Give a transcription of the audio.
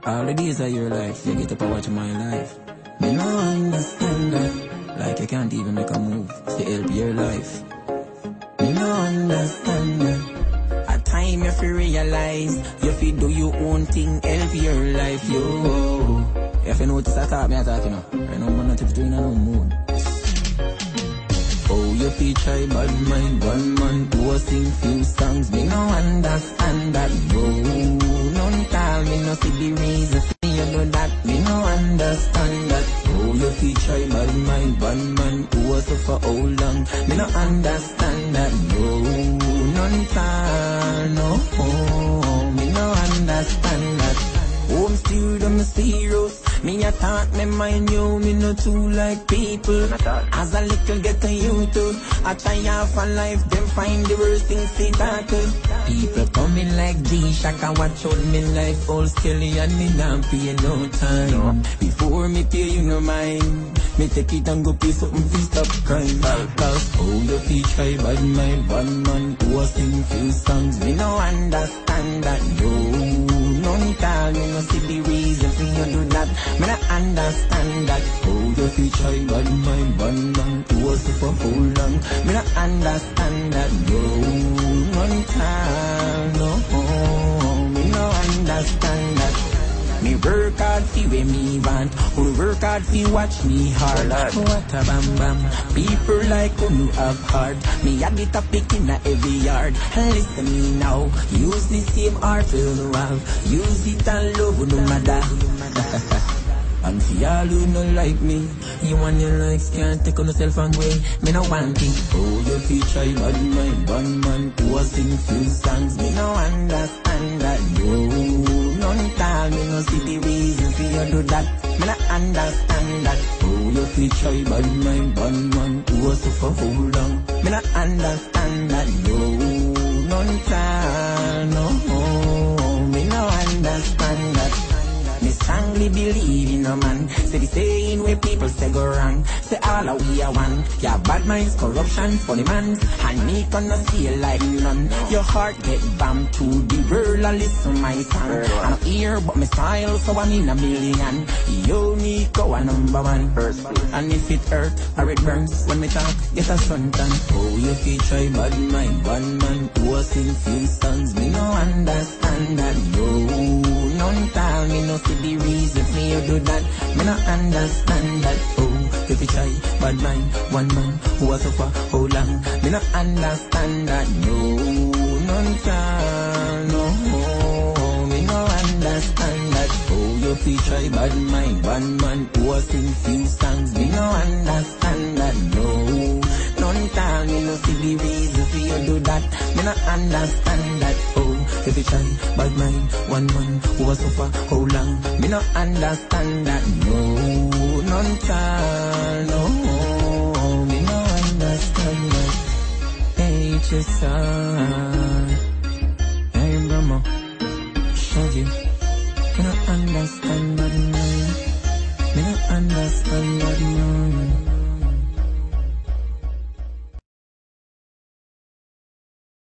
All the days of your life, you get up and watch my life. Me no understand that. Like you can't even make a move to help your life. Me no understand that. At time you fi realize, you fi do your own thing, help your life, yo. If you notice I talk, me I talk, you know. Right now, man, not if you're doing a no mood. Oh, you fi try bad mind, one man who sing few songs. Me no understand that, yo. None tell me no see the reason for you do that. Me no understand that. Oh, you fi try bad mind, one man who suffer how long. Me no understand that, yo. None tell, no. Oh, me no understand that. Home studio, me serious. Me a thought, me mind you, me no too like people. As a little get to YouTube, I try half a life, them find the worst things they tackle. People coming like G-Shock, I watch out me life all skelly and me not pay no time. Before me pay you no mind, me take it and go pay something fi stop crime. Cause oh you fi try bad mind, one man who a sing few songs. Me no understand that, yo. None tell me no see the reason for you do that. Me not understand that. Oh, you fi try bad mind, one man who was for how long. Me not understand that. No, none tell, no. Me no understand that. Me work hard fi where me want, who work hard fi watch me hard. What a bam bam, people like who no have heart. Me a get a pick in a every yard. Listen me now, use the same heart you have. Use it and love no matter. And for all who no like me, you and your likes can't take on yourself and way. Me no want it. Oh, you fi try bad mind, one man who a sing few songs. Me no understand that, yo. None tell me no see the reason for you do that. Me no understand that. Oh, you fi try bad mind, one man who a suffer how long. Me no understand that, yo. None tell, no. Me no understand that. Me strongly believe in a man. Say the saying where people say go wrong. Say all a we are one. Yeah, bad minds, corruption, funny man. And me gonna see like none. Your heart get bammed to the world and listen my song. I'm here but me style so I'm in a million. Yo Nico a number one. And if it hurt or it burns when me talk, get a suntan. Oh, you fi try bad mind, one man who a sing few songs. Me no understand that, yo. None tell me no see the reason for you do that. Me no understand that. Oh, if you try bad mind, one man who a suffer how long. Me no understand that. No, none tell, no. Me no understand that. Oh, you fi try bad mind, one man who a sing few songs. Me no understand that. No, none tell me no see the reason for you do that. Me no understand that. Oh, if you try bad mind, one man who a suffer how long. Me no understand that. No, none tell, no. Me no understand that. Hey, Chesa, hey, Brahma, Shaggy. Me no understand bad mind. Me no understand bad mind.